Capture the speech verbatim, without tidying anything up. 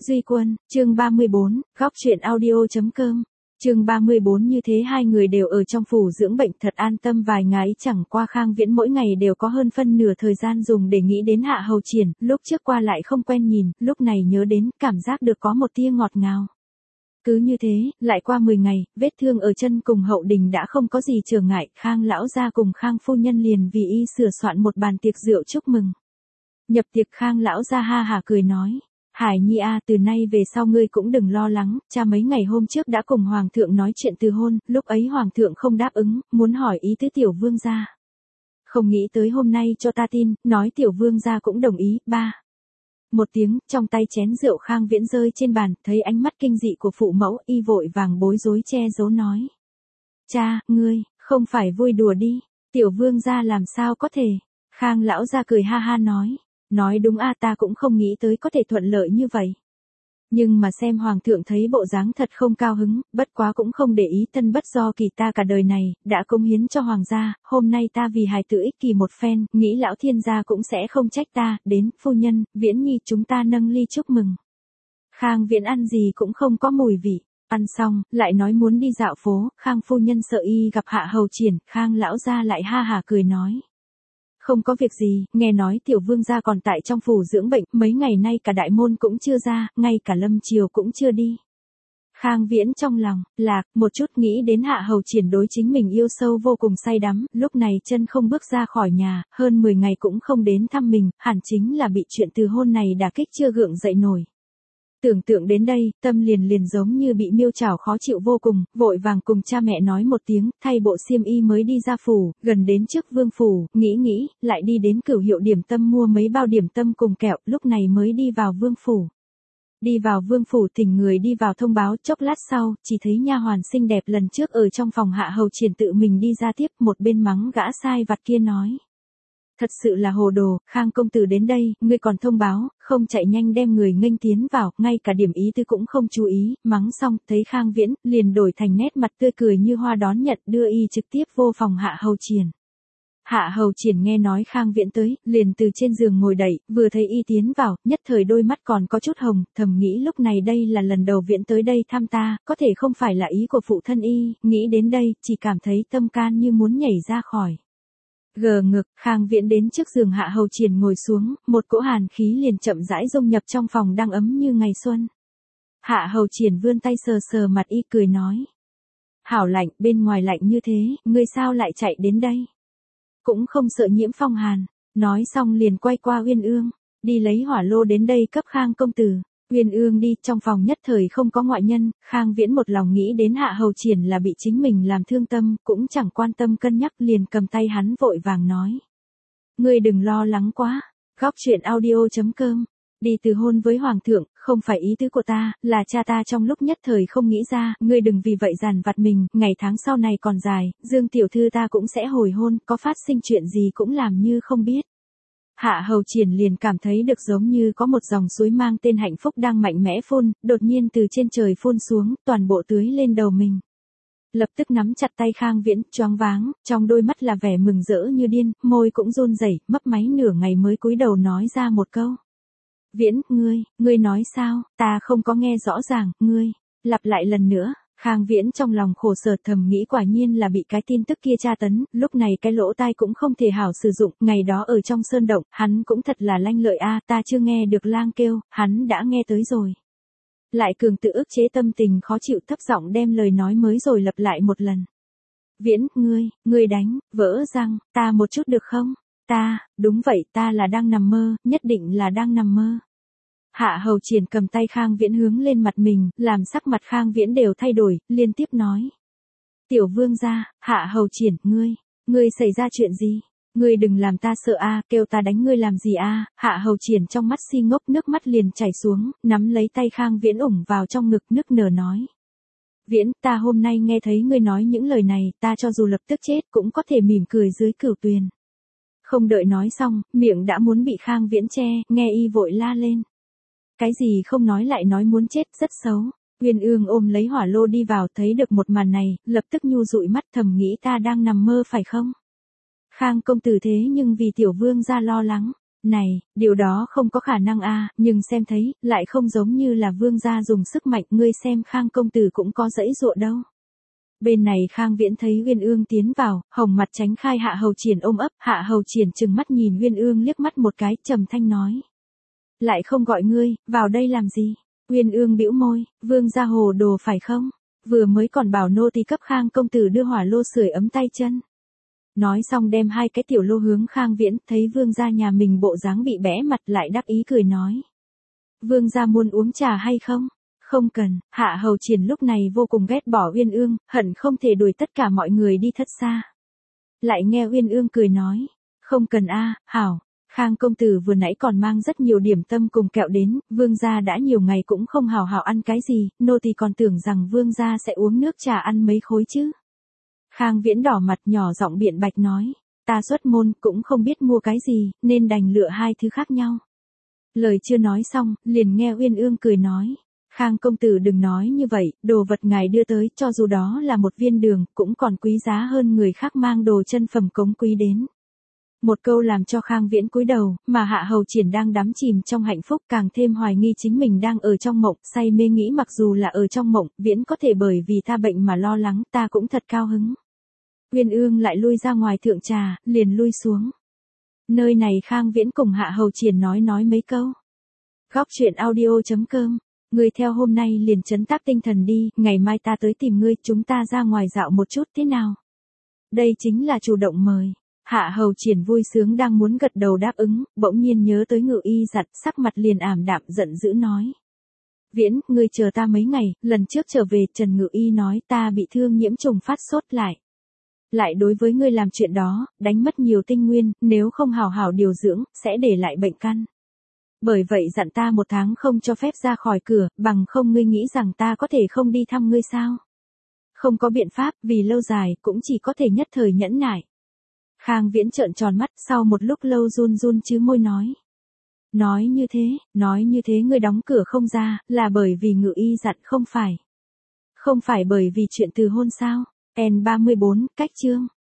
Duy Quân, chương ba mươi bốn, góc truyện audio.com. Chương ba mươi bốn như thế hai người đều ở trong phủ dưỡng bệnh thật an tâm vài ngày, chẳng qua Khang Viễn mỗi ngày đều có hơn phân nửa thời gian dùng để nghĩ đến Hạ Hầu Triển, lúc trước qua lại không quen nhìn, lúc này nhớ đến, cảm giác được có một tia ngọt ngào. Cứ như thế, lại qua mười ngày, vết thương ở chân cùng hậu đình đã không có gì trở ngại, Khang lão gia cùng Khang phu nhân liền vì y sửa soạn một bàn tiệc rượu chúc mừng. Nhập tiệc Khang lão gia ha hả cười nói. Hải Nhi a, từ nay về sau ngươi cũng đừng lo lắng, cha mấy ngày hôm trước đã cùng Hoàng thượng nói chuyện từ hôn, lúc ấy Hoàng thượng không đáp ứng, muốn hỏi ý tứ tiểu vương gia. Không nghĩ tới hôm nay cho ta tin, nói tiểu vương gia cũng đồng ý, ba. Một tiếng, trong tay chén rượu Khang Viễn rơi trên bàn, thấy ánh mắt kinh dị của phụ mẫu, y vội vàng bối rối che giấu nói. Cha, ngươi, không phải vui đùa đi, tiểu vương gia làm sao có thể. Khang lão gia cười ha ha nói. Nói đúng a, ta cũng không nghĩ tới có thể thuận lợi như vậy. Nhưng mà xem Hoàng thượng thấy bộ dáng thật không cao hứng, bất quá cũng không để ý, thân bất do kỳ, ta cả đời này, đã cống hiến cho Hoàng gia, hôm nay ta vì hài tử ích kỳ một phen, nghĩ lão thiên gia cũng sẽ không trách ta, đến, phu nhân, Viễn Nhi chúng ta nâng ly chúc mừng. Khang Viễn ăn gì cũng không có mùi vị, ăn xong, lại nói muốn đi dạo phố, Khang phu nhân sợ y gặp Hạ Hầu Triển, Khang lão gia lại ha hả cười nói. Không có việc gì, nghe nói tiểu vương gia còn tại trong phủ dưỡng bệnh, mấy ngày nay cả đại môn cũng chưa ra, ngay cả lâm triều cũng chưa đi. Khang Viễn trong lòng, lạc, một chút nghĩ đến Hạ Hầu Triển đối chính mình yêu sâu vô cùng say đắm, lúc này chân không bước ra khỏi nhà, hơn mười ngày cũng không đến thăm mình, hẳn chính là bị chuyện từ hôn này đả kích chưa gượng dậy nổi. Tưởng tượng đến đây, tâm liền liền giống như bị miêu chảo khó chịu vô cùng, vội vàng cùng cha mẹ nói một tiếng, thay bộ xiêm y mới đi ra phủ, gần đến trước vương phủ, nghĩ nghĩ, lại đi đến Cửu Hiệu điểm tâm mua mấy bao điểm tâm cùng kẹo, lúc này mới đi vào vương phủ. Đi vào vương phủ thỉnh người đi vào thông báo, chốc lát sau, chỉ thấy nha hoàn xinh đẹp lần trước ở trong phòng Hạ Hầu Triển tự mình đi ra tiếp, một bên mắng gã sai vặt kia nói. Thật sự là hồ đồ, Khang công tử đến đây, ngươi còn thông báo, không chạy nhanh đem người nghênh tiến vào, ngay cả điểm ý tư cũng không chú ý, mắng xong, thấy Khang Viễn, liền đổi thành nét mặt tươi cười như hoa đón nhận, đưa y trực tiếp vô phòng Hạ Hầu Triển. Hạ Hầu Triển nghe nói Khang Viễn tới, liền từ trên giường ngồi dậy, vừa thấy y tiến vào, nhất thời đôi mắt còn có chút hồng, thầm nghĩ lúc này đây là lần đầu Viễn tới đây thăm ta, có thể không phải là ý của phụ thân y, nghĩ đến đây, chỉ cảm thấy tâm can như muốn nhảy ra khỏi. Gờ ngực, Khang Viễn đến trước giường Hạ Hầu Triển ngồi xuống, một cỗ hàn khí liền chậm rãi dung nhập trong phòng đang ấm như ngày xuân. Hạ Hầu Triển vươn tay sờ sờ mặt y cười nói. Hảo lạnh, bên ngoài lạnh như thế, ngươi sao lại chạy đến đây? Cũng không sợ nhiễm phong hàn, nói xong liền quay qua Uyên Ương, đi lấy hỏa lô đến đây cấp Khang công tử. Uyên Ương đi, trong phòng nhất thời không có ngoại nhân, Khang Viễn một lòng nghĩ đến Hạ Hầu Triển là bị chính mình làm thương tâm, cũng chẳng quan tâm cân nhắc liền cầm tay hắn vội vàng nói. Ngươi đừng lo lắng quá, góc truyện audio.com, đi từ hôn với Hoàng thượng, không phải ý tứ của ta, là cha ta trong lúc nhất thời không nghĩ ra, ngươi đừng vì vậy giàn vặt mình, ngày tháng sau này còn dài, Dương tiểu thư ta cũng sẽ hồi hôn, có phát sinh chuyện gì cũng làm như không biết. Hạ Hầu Triển liền cảm thấy được giống như có một dòng suối mang tên hạnh phúc đang mạnh mẽ phun, đột nhiên từ trên trời phun xuống, toàn bộ tưới lên đầu mình. Lập tức nắm chặt tay Khang Viễn, choáng váng, trong đôi mắt là vẻ mừng rỡ như điên, môi cũng run rẩy, mấp máy nửa ngày mới cúi đầu nói ra một câu. Viễn, ngươi, ngươi nói sao, ta không có nghe rõ ràng, ngươi, lặp lại lần nữa. Khang Viễn trong lòng khổ sở thầm nghĩ quả nhiên là bị cái tin tức kia tra tấn, lúc này cái lỗ tai cũng không thể hảo sử dụng, ngày đó ở trong sơn động, hắn cũng thật là lanh lợi a, ta chưa nghe được lang kêu, hắn đã nghe tới rồi. Lại cường tự ức chế tâm tình khó chịu thấp giọng đem lời nói mới rồi lặp lại một lần. Viễn, ngươi, ngươi đánh, vỡ răng, ta một chút được không? Ta, đúng vậy, ta là đang nằm mơ, nhất định là đang nằm mơ. Hạ Hầu Triển cầm tay Khang Viễn hướng lên mặt mình, làm sắc mặt Khang Viễn đều thay đổi, liên tiếp nói. Tiểu vương gia, Hạ Hầu Triển, ngươi, ngươi xảy ra chuyện gì? Ngươi đừng làm ta sợ a, kêu ta đánh ngươi làm gì a? Hạ Hầu Triển trong mắt si ngốc nước mắt liền chảy xuống, nắm lấy tay Khang Viễn ủng vào trong ngực nức nở nói. Viễn, ta hôm nay nghe thấy ngươi nói những lời này, ta cho dù lập tức chết cũng có thể mỉm cười dưới cửu tuyền. Không đợi nói xong, miệng đã muốn bị Khang Viễn che, nghe y vội la lên. Cái gì không nói lại nói muốn chết, rất xấu. Uyên Ương ôm lấy hỏa lô đi vào, thấy được một màn này, lập tức nhu dụi mắt thầm nghĩ ta đang nằm mơ phải không? Khang công tử thế nhưng vì tiểu vương gia lo lắng, Này, điều đó không có khả năng a, nhưng xem thấy, lại không giống như là vương gia dùng sức mạnh, ngươi xem Khang công tử cũng có dãy dụa đâu. Bên này Khang Viễn thấy Uyên Ương tiến vào, hồng mặt tránh khai Hạ Hầu Triển ôm ấp, Hạ Hầu Triển trừng mắt nhìn Uyên Ương liếc mắt một cái, trầm thanh nói. Lại không gọi ngươi, vào đây làm gì? Uyên Ương bĩu môi, vương gia hồ đồ phải không? Vừa mới còn bảo nô tỳ cấp Khang công tử đưa hỏa lô sưởi ấm tay chân. Nói xong đem hai cái tiểu lô hướng Khang Viễn, thấy vương gia nhà mình bộ dáng bị bẽ mặt lại đắc ý cười nói. Vương gia muốn uống trà hay không? Không cần, Hạ Hầu Triển lúc này vô cùng ghét bỏ Uyên Ương, hận không thể đuổi tất cả mọi người đi thất xa. Lại nghe Uyên Ương cười nói, không cần a, hảo, Khang công tử vừa nãy còn mang rất nhiều điểm tâm cùng kẹo đến, vương gia đã nhiều ngày cũng không hào hào ăn cái gì, nô tỳ còn tưởng rằng vương gia sẽ uống nước trà ăn mấy khối chứ. Khang Viễn đỏ mặt nhỏ giọng biện bạch nói, ta xuất môn cũng không biết mua cái gì, nên đành lựa hai thứ khác nhau. Lời chưa nói xong, liền nghe Uyên Ương cười nói. Khang công tử đừng nói như vậy, đồ vật ngài đưa tới, cho dù đó là một viên đường, cũng còn quý giá hơn người khác mang đồ chân phẩm cống quý đến. Một câu làm cho Khang Viễn cúi đầu, mà Hạ Hầu Triển đang đắm chìm trong hạnh phúc càng thêm hoài nghi chính mình đang ở trong mộng, say mê nghĩ mặc dù là ở trong mộng, Viễn có thể bởi vì ta bệnh mà lo lắng, ta cũng thật cao hứng. Uyên Ương lại lui ra ngoài thượng trà, liền lui xuống. Nơi này Khang Viễn cùng Hạ Hầu Triển nói nói mấy câu. Góc truyện audio chấm com. Ngươi theo hôm nay liền trấn tác tinh thần đi, ngày mai ta tới tìm ngươi, chúng ta ra ngoài dạo một chút thế nào? Đây chính là chủ động mời. Hạ Hầu Triển vui sướng đang muốn gật đầu đáp ứng, bỗng nhiên nhớ tới Ngự Y giặt, sắc mặt liền ảm đạm giận dữ nói. Viễn, ngươi chờ ta mấy ngày, lần trước trở về Trần Ngự Y nói ta bị thương nhiễm trùng phát sốt lại. Lại đối với ngươi làm chuyện đó, đánh mất nhiều tinh nguyên, nếu không hào hào điều dưỡng, sẽ để lại bệnh căn. Bởi vậy dặn ta một tháng không cho phép ra khỏi cửa, bằng không ngươi nghĩ rằng ta có thể không đi thăm ngươi sao? Không có biện pháp, vì lâu dài, cũng chỉ có thể nhất thời nhẫn nại. Khang Viễn trợn tròn mắt, sau một lúc lâu run run chứ môi nói. Nói như thế, nói như thế ngươi đóng cửa không ra, là bởi vì Ngự Y dặn không phải. Không phải bởi vì chuyện từ hôn sao? N ba mươi bốn, cách chương.